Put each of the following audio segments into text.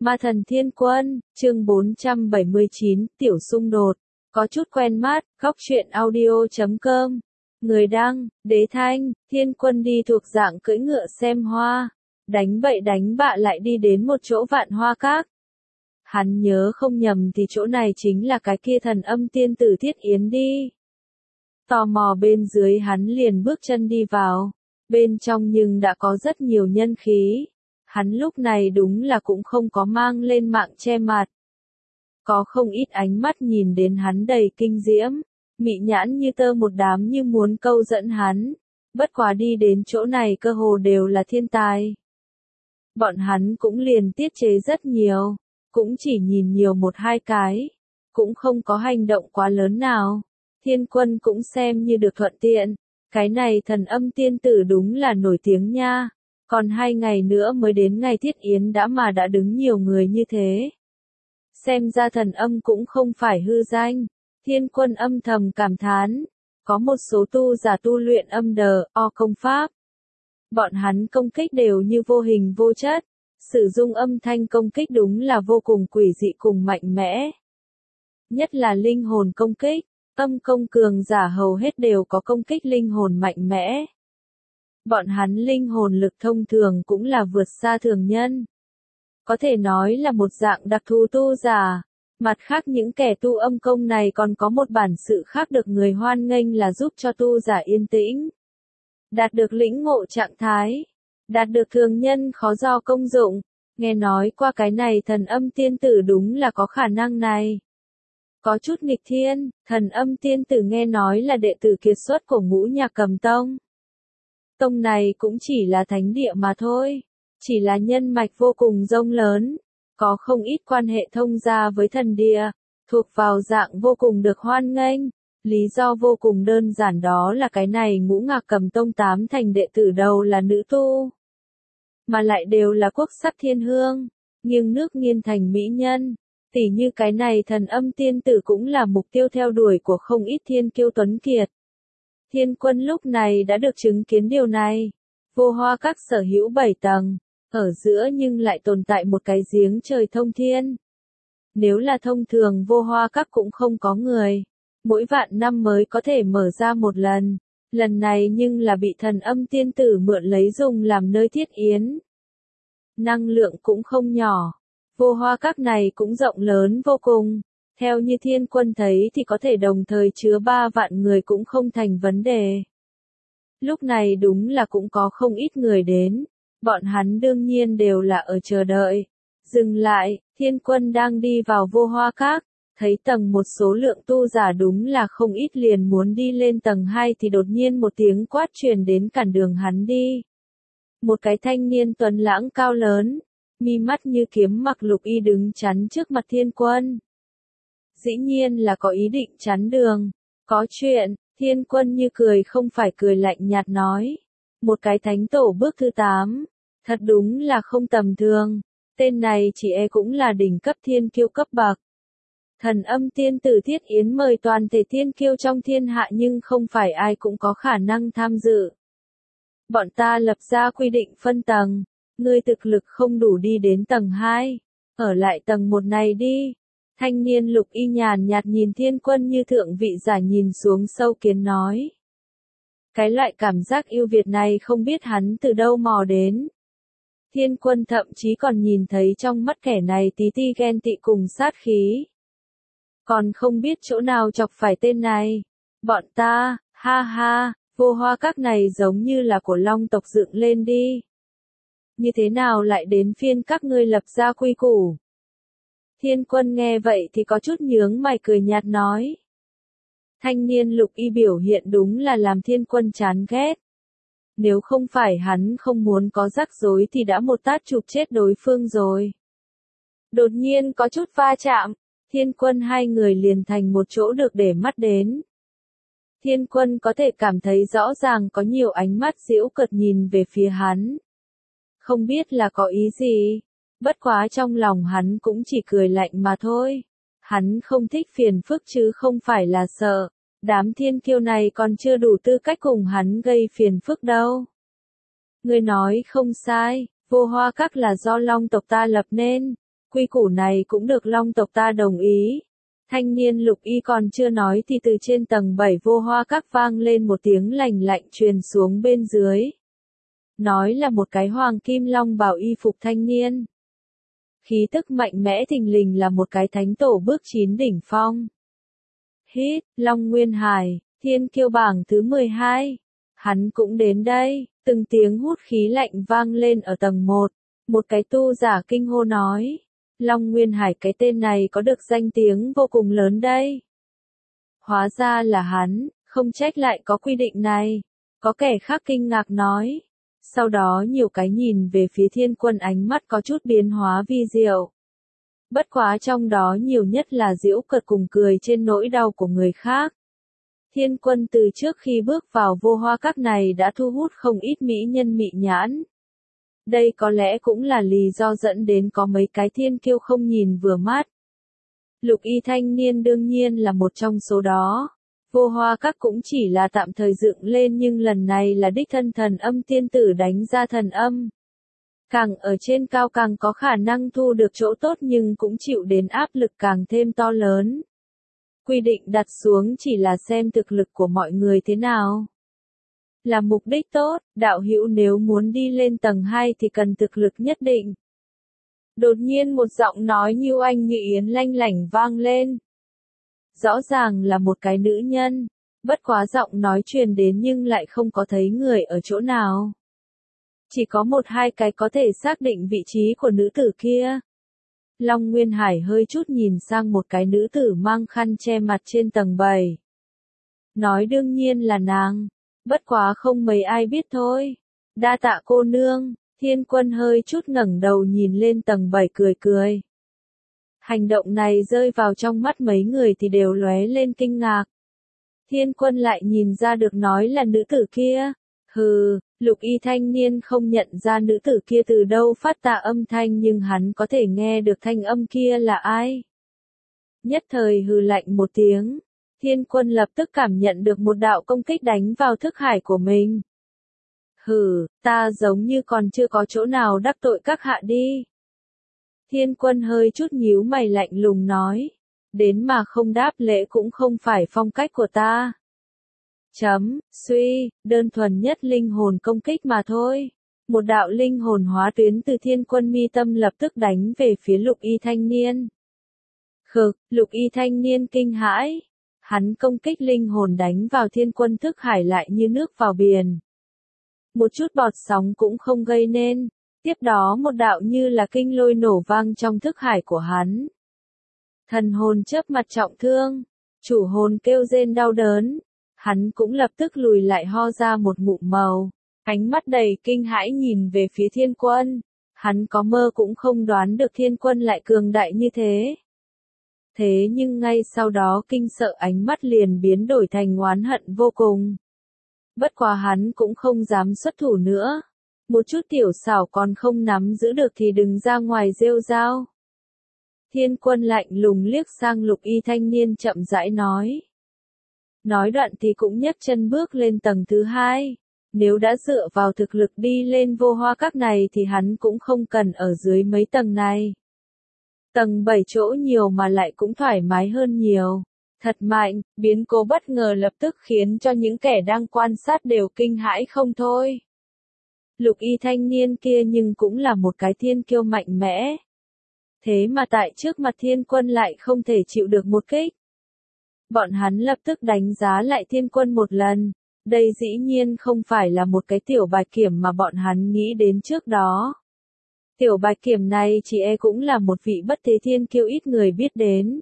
Ma thần Thiên Quân, chương 479, tiểu xung đột. Có chút quen mắt, góc truyện audio.com. Người đăng, Đế Thanh, Thiên Quân đi thuộc dạng cưỡi ngựa xem hoa. Đánh bậy đánh bạ lại đi đến một chỗ Vạn Hoa Các. Hắn nhớ không nhầm thì chỗ này chính là cái kia thần âm tiên tử Thiết Yến đi. Tò mò bên dưới hắn liền bước chân đi vào. Bên trong nhưng đã có rất nhiều nhân khí. Hắn lúc này đúng là cũng không có mang lên mạng che mặt. Có không ít ánh mắt nhìn đến hắn đầy kinh diễm, mị nhãn như tơ một đám như muốn câu dẫn hắn. Bất quá đi đến chỗ này cơ hồ đều là thiên tài. Bọn hắn cũng liền tiết chế rất nhiều, cũng chỉ nhìn nhiều một hai cái, cũng không có hành động quá lớn nào. Thiên Quân cũng xem như được thuận tiện, cái này thần âm tiên tử đúng là nổi tiếng nha. Còn 2 ngày nữa mới đến ngày Thiết Yến đã đứng nhiều người như thế. Xem ra thần âm cũng không phải hư danh. Thiên Quân âm thầm cảm thán. Có một số tu giả tu luyện âm đờ, công pháp. Bọn hắn công kích đều như vô hình vô chất. Sử dụng âm thanh công kích đúng là vô cùng quỷ dị cùng mạnh mẽ. Nhất là linh hồn công kích. Âm công cường giả hầu hết đều có công kích linh hồn mạnh mẽ. Bọn hắn linh hồn lực thông thường cũng là vượt xa thường nhân. Có thể nói là một dạng đặc thù tu giả. Mặt khác những kẻ tu âm công này còn có một bản sự khác được người hoan nghênh là giúp cho tu giả yên tĩnh. Đạt được lĩnh ngộ trạng thái. Đạt được thường nhân khó do công dụng. Nghe nói qua cái này thần âm tiên tử đúng là có khả năng này. Có chút nghịch thiên, thần âm tiên tử nghe nói là đệ tử kiệt xuất của Ngũ Nhạc Cầm Tông. Tông này cũng chỉ là thánh địa mà thôi, chỉ là nhân mạch vô cùng rộng lớn, có không ít quan hệ thông gia với thần địa, thuộc vào dạng vô cùng được hoan nghênh. Lý do vô cùng đơn giản đó là cái này Ngũ Nhạc Cầm Tông 8 thành đệ tử đầu là nữ tu, mà lại đều là quốc sắc thiên hương, nghiêng nước nghiêng thành mỹ nhân. Tỉ như cái này thần âm tiên tử cũng là mục tiêu theo đuổi của không ít thiên kiêu tuấn kiệt. Thiên Quân lúc này đã được chứng kiến điều này. Vô Hoa Các sở hữu 7 tầng, ở giữa nhưng lại tồn tại một cái giếng trời thông thiên. Nếu là thông thường Vô Hoa Các cũng không có người. Mỗi vạn năm mới có thể mở ra một lần. Lần này nhưng là bị thần âm tiên tử mượn lấy dùng làm nơi Thiết Yến. Năng lượng cũng không nhỏ. Vô Hoa Các này cũng rộng lớn vô cùng. Theo như Thiên Quân thấy thì có thể đồng thời chứa 3 vạn người cũng không thành vấn đề. Lúc này đúng là cũng có không ít người đến. Bọn hắn đương nhiên đều là ở chờ đợi. Dừng lại, Thiên Quân đang đi vào Vô Hoa Các. Thấy tầng một số lượng tu giả đúng là không ít liền muốn đi lên tầng 2 thì đột nhiên một tiếng quát truyền đến cản đường hắn đi. Một cái thanh niên tuấn lãng cao lớn, mi mắt như kiếm mặc lục y đứng chắn trước mặt Thiên Quân. Dĩ nhiên là có ý định chắn đường. Có chuyện, Thiên Quân như cười không phải cười lạnh nhạt nói. Một cái thánh tổ bước thứ 8. Thật đúng là không tầm thường. Tên này chỉ cũng là đỉnh cấp thiên kiêu cấp bậc. Thần âm tiên tử Thiết Yến mời toàn thể thiên kiêu trong thiên hạ nhưng không phải ai cũng có khả năng tham dự. Bọn ta lập ra quy định phân tầng. Ngươi thực lực không đủ đi đến tầng 2. Ở lại tầng 1 này đi. Thanh niên lục y nhàn nhạt nhìn Thiên Quân như thượng vị giả nhìn xuống sâu kiến nói. Cái loại cảm giác yêu Việt này không biết hắn từ đâu mò đến. Thiên Quân thậm chí còn nhìn thấy trong mắt kẻ này tí ti ghen tị cùng sát khí. Còn không biết chỗ nào chọc phải tên này. Bọn ta, ha ha, Vô Hoa Các này giống như là của Long tộc dựng lên đi. Như thế nào lại đến phiên các ngươi lập ra quy củ? Thiên Quân nghe vậy thì có chút nhướng mày cười nhạt nói. Thanh niên lục y biểu hiện đúng là làm Thiên Quân chán ghét. Nếu không phải hắn không muốn có rắc rối thì đã một tát chụp chết đối phương rồi. Đột nhiên có chút va chạm, Thiên Quân hai người liền thành một chỗ được để mắt đến. Thiên Quân có thể cảm thấy rõ ràng có nhiều ánh mắt giễu cợt nhìn về phía hắn. Không biết là có ý gì. Bất quá trong lòng hắn cũng chỉ cười lạnh mà thôi. Hắn không thích phiền phức chứ không phải là sợ. Đám thiên kiêu này còn chưa đủ tư cách cùng hắn gây phiền phức đâu. Ngươi nói không sai, Vô Hoa Các là do Long tộc ta lập nên. Quy củ này cũng được Long tộc ta đồng ý. Thanh niên Lục Y còn chưa nói thì từ trên tầng 7 Vô Hoa Các vang lên một tiếng lành lạnh truyền xuống bên dưới. Nói là một cái hoàng kim long bào y phục thanh niên. Khí tức mạnh mẽ thình lình là một cái thánh tổ bước 9 đỉnh phong. Hít, Long Nguyên Hải, thiên kiêu bảng thứ 12. Hắn cũng đến đây, từng tiếng hút khí lạnh vang lên ở tầng 1. Một cái tu giả kinh hô nói. Long Nguyên Hải, cái tên này có được danh tiếng vô cùng lớn đây. Hóa ra là hắn, không trách lại có quy định này. Có kẻ khác kinh ngạc nói. Sau đó nhiều cái nhìn về phía Thiên Quân, ánh mắt có chút biến hóa vi diệu. Bất quá trong đó nhiều nhất là giễu cợt cùng cười trên nỗi đau của người khác. Thiên Quân từ trước khi bước vào Vô Hoa Các này đã thu hút không ít mỹ nhân mị nhãn. Đây có lẽ cũng là lý do dẫn đến có mấy cái thiên kiêu không nhìn vừa mắt. Lục Y thanh niên đương nhiên là một trong số đó. Vô Hoa Các cũng chỉ là tạm thời dựng lên, nhưng lần này là đích thân thần âm tiên tử đánh ra thần âm. Càng ở trên cao càng có khả năng thu được chỗ tốt, nhưng cũng chịu đến áp lực càng thêm to lớn. Quy định đặt xuống chỉ là xem thực lực của mọi người thế nào. Là mục đích tốt, đạo hữu nếu muốn đi lên tầng 2 thì cần thực lực nhất định. Đột nhiên một giọng nói như oanh như yến lanh lảnh vang lên. Rõ ràng là một cái nữ nhân, bất quá giọng nói truyền đến nhưng lại không có thấy người ở chỗ nào. Chỉ có một hai cái có thể xác định vị trí của nữ tử kia. Long Nguyên Hải hơi chút nhìn sang một cái nữ tử mang khăn che mặt trên tầng 7. Nói đương nhiên là nàng, bất quá không mấy ai biết thôi. Đa tạ cô nương. Thiên Quân hơi chút ngẩng đầu nhìn lên tầng 7 cười cười. Hành động này rơi vào trong mắt mấy người thì đều lóe lên kinh ngạc. Thiên Quân lại nhìn ra được nói là nữ tử kia. Hừ, Lục Y thanh niên không nhận ra nữ tử kia từ đâu phát ra âm thanh, nhưng hắn có thể nghe được thanh âm kia là ai. Nhất thời hừ lạnh một tiếng. Thiên Quân lập tức cảm nhận được một đạo công kích đánh vào thức hải của mình. Hừ, ta giống như còn chưa có chỗ nào đắc tội các hạ đi. Thiên Quân hơi chút nhíu mày lạnh lùng nói. Đến mà không đáp lễ cũng không phải phong cách của ta. Suy, đơn thuần nhất linh hồn công kích mà thôi. Một đạo linh hồn hóa tuyến từ Thiên Quân mi tâm lập tức đánh về phía Lục Y thanh niên. Khực, Lục Y thanh niên kinh hãi. Hắn công kích linh hồn đánh vào Thiên Quân thức hải lại như nước vào biển. Một chút bọt sóng cũng không gây nên. Tiếp đó một đạo như là kinh lôi nổ vang trong thức hải của hắn. Thần hồn chớp mặt trọng thương. Chủ hồn kêu rên đau đớn. Hắn cũng lập tức lùi lại ho ra một ngụm màu. Ánh mắt đầy kinh hãi nhìn về phía Thiên Quân. Hắn có mơ cũng không đoán được Thiên Quân lại cường đại như thế. Thế nhưng ngay sau đó kinh sợ ánh mắt liền biến đổi thành oán hận vô cùng. Bất quá hắn cũng không dám xuất thủ nữa. Một chút tiểu xảo còn không nắm giữ được thì đừng ra ngoài rêu rao. Thiên Quân lạnh lùng liếc sang Lục Y thanh niên chậm rãi nói. Nói đoạn thì cũng nhấc chân bước lên tầng thứ 2. Nếu đã dựa vào thực lực đi lên Vô Hoa Các này thì hắn cũng không cần ở dưới mấy tầng này. Tầng 7 chỗ nhiều mà lại cũng thoải mái hơn nhiều. Thật mạnh, biến cố bất ngờ lập tức khiến cho những kẻ đang quan sát đều kinh hãi không thôi. Lục Y thanh niên kia nhưng cũng là một cái thiên kiêu mạnh mẽ. Thế mà tại trước mặt Thiên Quân lại không thể chịu được một kích. Bọn hắn lập tức đánh giá lại Thiên Quân một lần. Đây dĩ nhiên không phải là một cái tiểu bạch kiểm mà bọn hắn nghĩ đến trước đó. Tiểu bạch kiểm này chỉ cũng là một vị bất thế thiên kiêu ít người biết đến.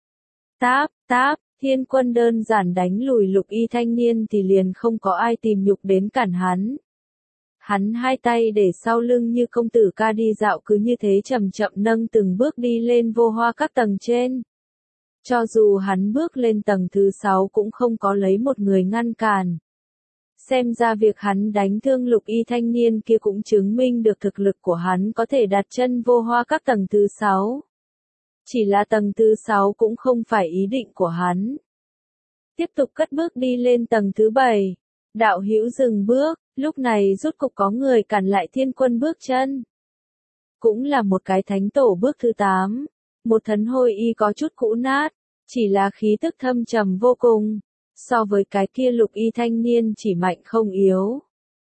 Táp, Thiên Quân đơn giản đánh lùi Lục Y thanh niên thì liền không có ai tìm nhục đến cản hắn. Hắn hai tay để sau lưng như công tử ca đi dạo, cứ như thế chậm chậm nâng từng bước đi lên Vô Hoa Các tầng trên. Cho dù hắn bước lên tầng thứ 6 cũng không có lấy một người ngăn cản. Xem ra việc hắn đánh thương Lục Y thanh niên kia cũng chứng minh được thực lực của hắn có thể đặt chân Vô Hoa Các tầng thứ 6. Chỉ là tầng thứ 6 cũng không phải ý định của hắn. Tiếp tục cất bước đi lên tầng thứ 7. Đạo hữu dừng bước, lúc này rốt cục có người cản lại Thiên Quân bước chân. cũng là một cái thánh tổ bước thứ 8. Một thân hôi y có chút cũ nát, chỉ là khí tức thâm trầm vô cùng, so với cái kia lục y thanh niên chỉ mạnh không yếu.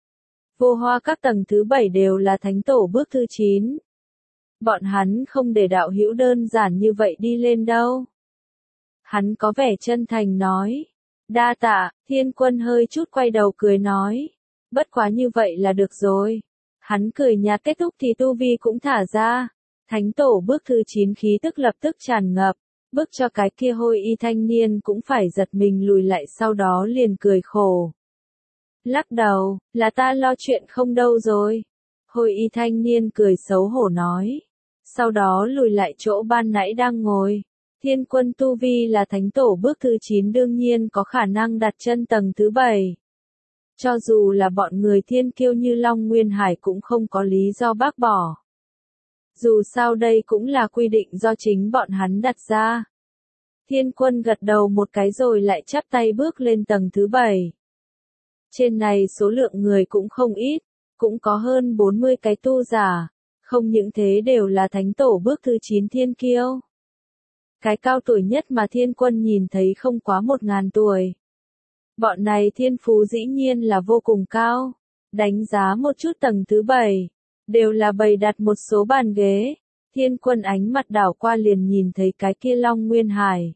Vô Hoa các tầng thứ 7 đều là thánh tổ bước thứ 9. Bọn hắn không để đạo hữu đơn giản như vậy đi lên đâu. Hắn có vẻ chân thành nói. Đa tạ, Thiên Quân hơi chút quay đầu cười nói. Bất quá như vậy là được rồi. Hắn cười nhạt kết thúc thì tu vi cũng thả ra. Thánh tổ bước thứ 9 khí tức lập tức tràn ngập. Bước cho cái kia hôi y thanh niên cũng phải giật mình lùi lại, sau đó liền cười khổ. Lắc đầu, là ta lo chuyện không đâu rồi. Hôi y thanh niên cười xấu hổ nói. Sau đó lùi lại chỗ ban nãy đang ngồi. Thiên Quân tu vi là thánh tổ bước thứ 9 đương nhiên có khả năng đặt chân tầng thứ 7. Cho dù là bọn người thiên kiêu như Long Nguyên Hải cũng không có lý do bác bỏ. Dù sao đây cũng là quy định do chính bọn hắn đặt ra. Thiên Quân gật đầu một cái rồi lại chắp tay bước lên tầng thứ 7. Trên này số lượng người cũng không ít, cũng có hơn 40 cái tu giả, không những thế đều là thánh tổ bước thứ 9 thiên kiêu. Cái cao tuổi nhất mà Thiên Quân nhìn thấy không quá 1000 tuổi. Bọn này thiên phú dĩ nhiên là vô cùng cao. Đánh giá một chút tầng thứ 7, đều là bày đặt một số bàn ghế. Thiên Quân ánh mặt đảo qua liền nhìn thấy cái kia Long Nguyên Hải.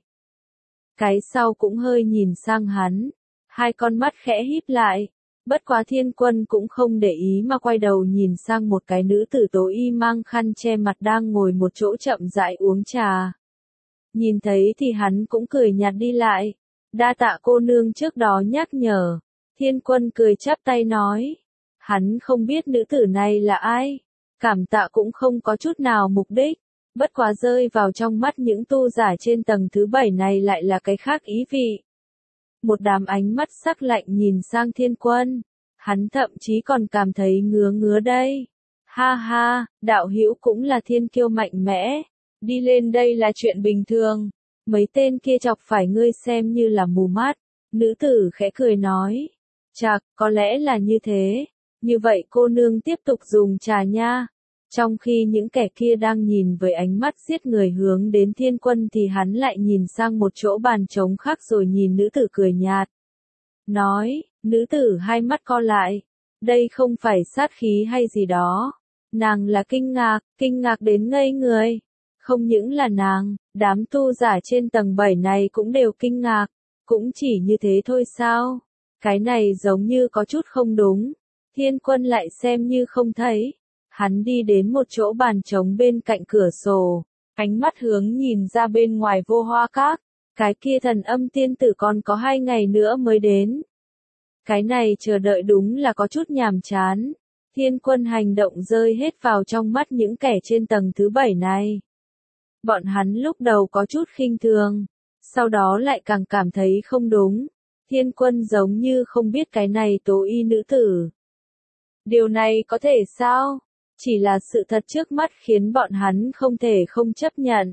Cái sau cũng hơi nhìn sang hắn, hai con mắt khẽ híp lại. Bất quá Thiên Quân cũng không để ý mà quay đầu nhìn sang một cái nữ tử tố y mang khăn che mặt đang ngồi một chỗ chậm rãi uống trà. Nhìn thấy thì hắn cũng cười nhạt đi lại. Đa tạ cô nương trước đó nhắc nhở. Thiên Quân cười chắp tay nói. Hắn không biết nữ tử này là ai. Cảm tạ cũng không có chút nào mục đích. Bất quá rơi vào trong mắt những tu giả trên tầng thứ 7 này lại là cái khác ý vị. Một đám ánh mắt sắc lạnh nhìn sang Thiên Quân. Hắn thậm chí còn cảm thấy ngứa ngứa đây. Ha ha, đạo hữu cũng là thiên kiêu mạnh mẽ. Đi lên đây là chuyện bình thường. Mấy tên kia chọc phải ngươi xem như là mù mắt. Nữ tử khẽ cười nói. Chạc, có lẽ là như thế. Như vậy cô nương tiếp tục dùng trà nha. Trong khi những kẻ kia đang nhìn với ánh mắt giết người hướng đến Thiên Quân thì hắn lại nhìn sang một chỗ bàn trống khác rồi nhìn nữ tử cười nhạt. Nói, nữ tử hai mắt co lại. Đây không phải sát khí hay gì đó. Nàng là kinh ngạc đến ngây người. Không những là nàng, đám tu giả trên tầng 7 này cũng đều kinh ngạc. Cũng chỉ như thế thôi sao? Cái này giống như có chút không đúng. Thiên Quân lại xem như không thấy. Hắn đi đến một chỗ bàn trống bên cạnh cửa sổ. Ánh mắt hướng nhìn ra bên ngoài Vô Hoa các. Cái kia Thần Âm tiên tử còn có 2 ngày nữa mới đến. Cái này chờ đợi đúng là có chút nhàm chán. Thiên Quân hành động rơi hết vào trong mắt những kẻ trên tầng thứ 7 này. Bọn hắn lúc đầu có chút khinh thường, sau đó lại càng cảm thấy không đúng. Thiên Quân giống như không biết cái này tố y nữ tử. Điều này có thể sao? Chỉ là sự thật trước mắt khiến bọn hắn không thể không chấp nhận.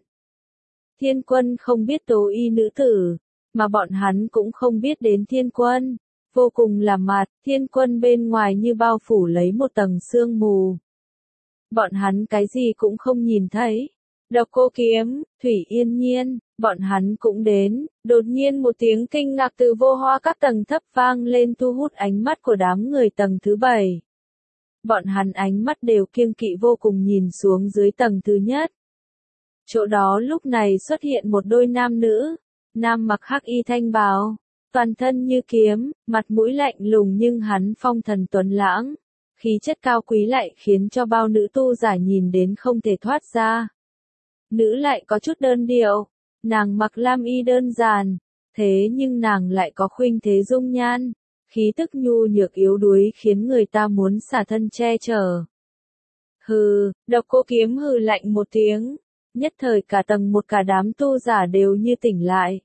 Thiên Quân không biết tố y nữ tử, mà bọn hắn cũng không biết đến Thiên Quân. Vô cùng là mạt, Thiên Quân bên ngoài như bao phủ lấy một tầng sương mù. Bọn hắn cái gì cũng không nhìn thấy. Độc Cô Kiếm, Thủy Yên Nhiên, bọn hắn cũng đến. Đột nhiên một tiếng kinh ngạc từ Vô Hoa các tầng thấp vang lên thu hút ánh mắt của đám người tầng thứ 7. Bọn hắn ánh mắt đều kiêng kỵ vô cùng nhìn xuống dưới tầng thứ nhất. Chỗ đó lúc này xuất hiện một đôi nam nữ. Nam mặc hắc y thanh bào, toàn thân như kiếm, mặt mũi lạnh lùng nhưng hắn phong thần tuấn lãng. Khí chất cao quý lại khiến cho bao nữ tu giả nhìn đến không thể thoát ra. Nữ lại có chút đơn điệu, nàng mặc lam y đơn giản, thế nhưng nàng lại có khuynh thế dung nhan, khí tức nhu nhược yếu đuối khiến người ta muốn xả thân che chở. Hừ, Độc Cô Kiếm hừ lạnh một tiếng, nhất thời cả tầng một cả đám tu giả đều như tỉnh lại.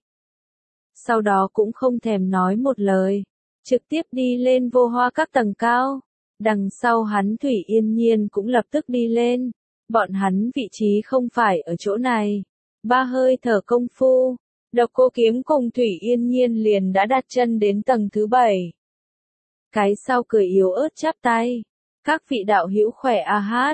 Sau đó cũng không thèm nói một lời, trực tiếp đi lên Vô Hoa các tầng cao. Đằng sau hắn Thủy Yên Nhiên cũng lập tức đi lên. Bọn hắn vị trí không phải ở chỗ này. 3 hơi thở công phu, Độc Cô Kiếm cùng Thủy Yên Nhiên liền đã đặt chân đến tầng thứ 7. Cái sau cười yếu ớt chắp tay. Các vị đạo hữu khỏe a hát.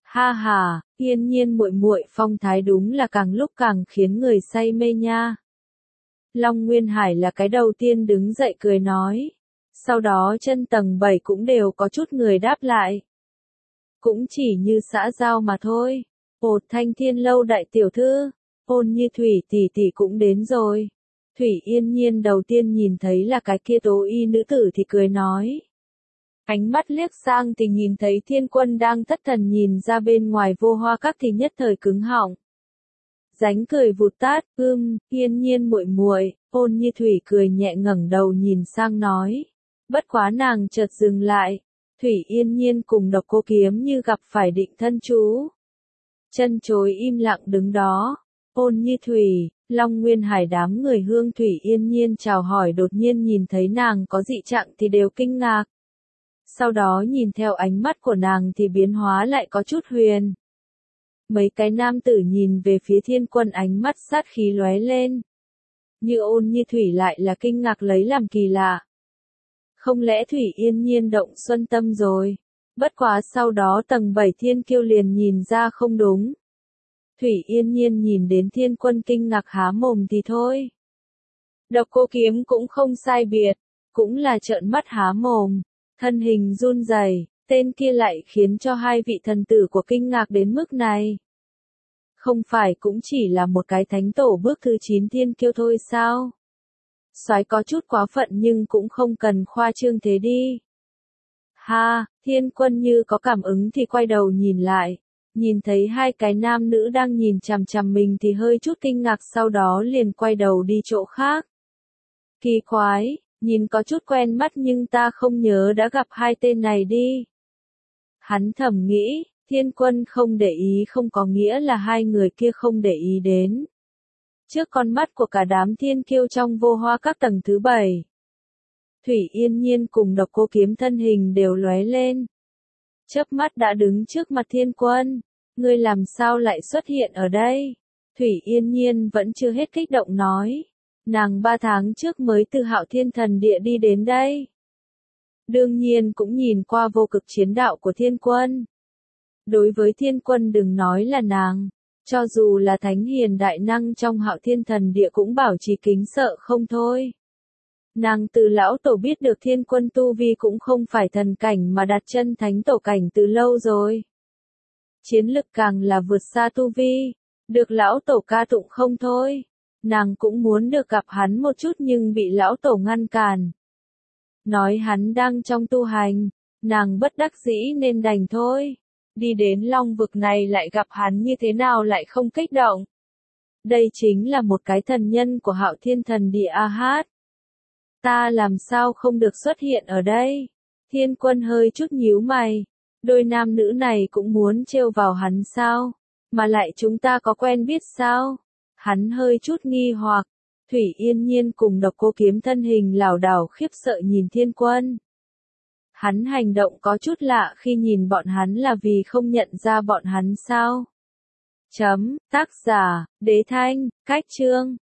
Ha ha, Yên Nhiên muội muội phong thái đúng là càng lúc càng khiến người say mê nha. Long Nguyên Hải là cái đầu tiên đứng dậy cười nói. Sau đó chân tầng 7 cũng đều có chút người đáp lại. Cũng chỉ như xã giao mà thôi. Ột Thanh Thiên lâu đại tiểu thư, Ôn Như Thủy tỷ tỷ cũng đến rồi. Thủy Yên Nhiên đầu tiên nhìn thấy là cái kia tố y nữ tử thì cười nói. Ánh mắt liếc sang thì nhìn thấy Thiên Quân đang thất thần nhìn ra bên ngoài Vô Hoa Các thì nhất thời cứng họng. Dánh cười vụt tát, Yên Nhiên muội muội, Ôn Như Thủy cười nhẹ ngẩng đầu nhìn sang nói. Bất quá nàng chợt dừng lại. Thủy Yên Nhiên cùng Độc Cô Kiếm Như gặp phải định thân chú. Chân chối im lặng đứng đó. Ôn Như Thủy, Long Nguyên Hải đám người Hương Thủy Yên Nhiên chào hỏi đột nhiên nhìn thấy nàng có dị trạng thì đều kinh ngạc. Sau đó nhìn theo ánh mắt của nàng thì biến hóa lại có chút huyền. Mấy cái nam tử nhìn về phía Thiên Quân ánh mắt sát khí lóe lên. Như Ôn Như Thủy lại là kinh ngạc lấy làm kỳ lạ. Không lẽ Thủy Yên Nhiên động xuân tâm rồi? Bất quá sau đó tầng 7 Thiên Kiêu liền nhìn ra không đúng. Thủy Yên Nhiên nhìn đến Thiên Quân kinh ngạc há mồm thì thôi. Độc Cô Kiếm cũng không sai biệt, cũng là trợn mắt há mồm, thân hình run rẩy, tên kia lại khiến cho hai vị thần tử của kinh ngạc đến mức này. Không phải cũng chỉ là một cái thánh tổ bước thứ 9 Thiên Kiêu thôi sao? Soái có chút quá phận nhưng cũng không cần khoa trương thế đi. Ha, Thiên Quân như có cảm ứng thì quay đầu nhìn lại. Nhìn thấy hai cái nam nữ đang nhìn chằm chằm mình thì hơi chút kinh ngạc sau đó liền quay đầu đi chỗ khác. Kỳ quái, nhìn có chút quen mắt nhưng ta không nhớ đã gặp hai tên này đi. Hắn thầm nghĩ, Thiên Quân không để ý không có nghĩa là hai người kia không để ý đến. Trước con mắt của cả đám thiên kiêu trong Vô Hoa Các tầng thứ 7. Thủy Yên Nhiên cùng Độc Cô Kiếm thân hình đều lóe lên. Chớp mắt đã đứng trước mặt Thiên Quân. Ngươi làm sao lại xuất hiện ở đây? Thủy Yên Nhiên vẫn chưa hết kích động nói. Nàng 3 tháng trước mới từ Hạo Thiên Thần Địa đi đến đây. Đương nhiên cũng nhìn qua vô cực chiến đạo của Thiên Quân. Đối với Thiên Quân đừng nói là nàng. Cho dù là thánh hiền đại năng trong Hạo Thiên Thần Địa cũng bảo trì kính sợ không thôi. Nàng từ lão tổ biết được Thiên Quân tu vi cũng không phải thần cảnh mà đặt chân thánh tổ cảnh từ lâu rồi. Chiến lực càng là vượt xa tu vi, được lão tổ ca tụng không thôi. Nàng cũng muốn được gặp hắn một chút nhưng bị lão tổ ngăn cản. Nói hắn đang trong tu hành, nàng bất đắc dĩ nên đành thôi. Đi đến Long vực này lại gặp hắn như thế nào lại không kích động. Đây chính là một cái thần nhân của Hạo Thiên Thần Địa A Hát. Ta làm sao không được xuất hiện ở đây? Thiên Quân hơi chút nhíu mày. Đôi nam nữ này cũng muốn trêu vào hắn sao? Mà lại chúng ta có quen biết sao? Hắn hơi chút nghi hoặc. Thủy Yên Nhiên cùng Độc Cô Kiếm thân hình lảo đảo khiếp sợ nhìn Thiên Quân. Hắn hành động có chút lạ khi nhìn bọn hắn là vì không nhận ra bọn hắn sao? Tác giả, Đế Thanh, cách chương.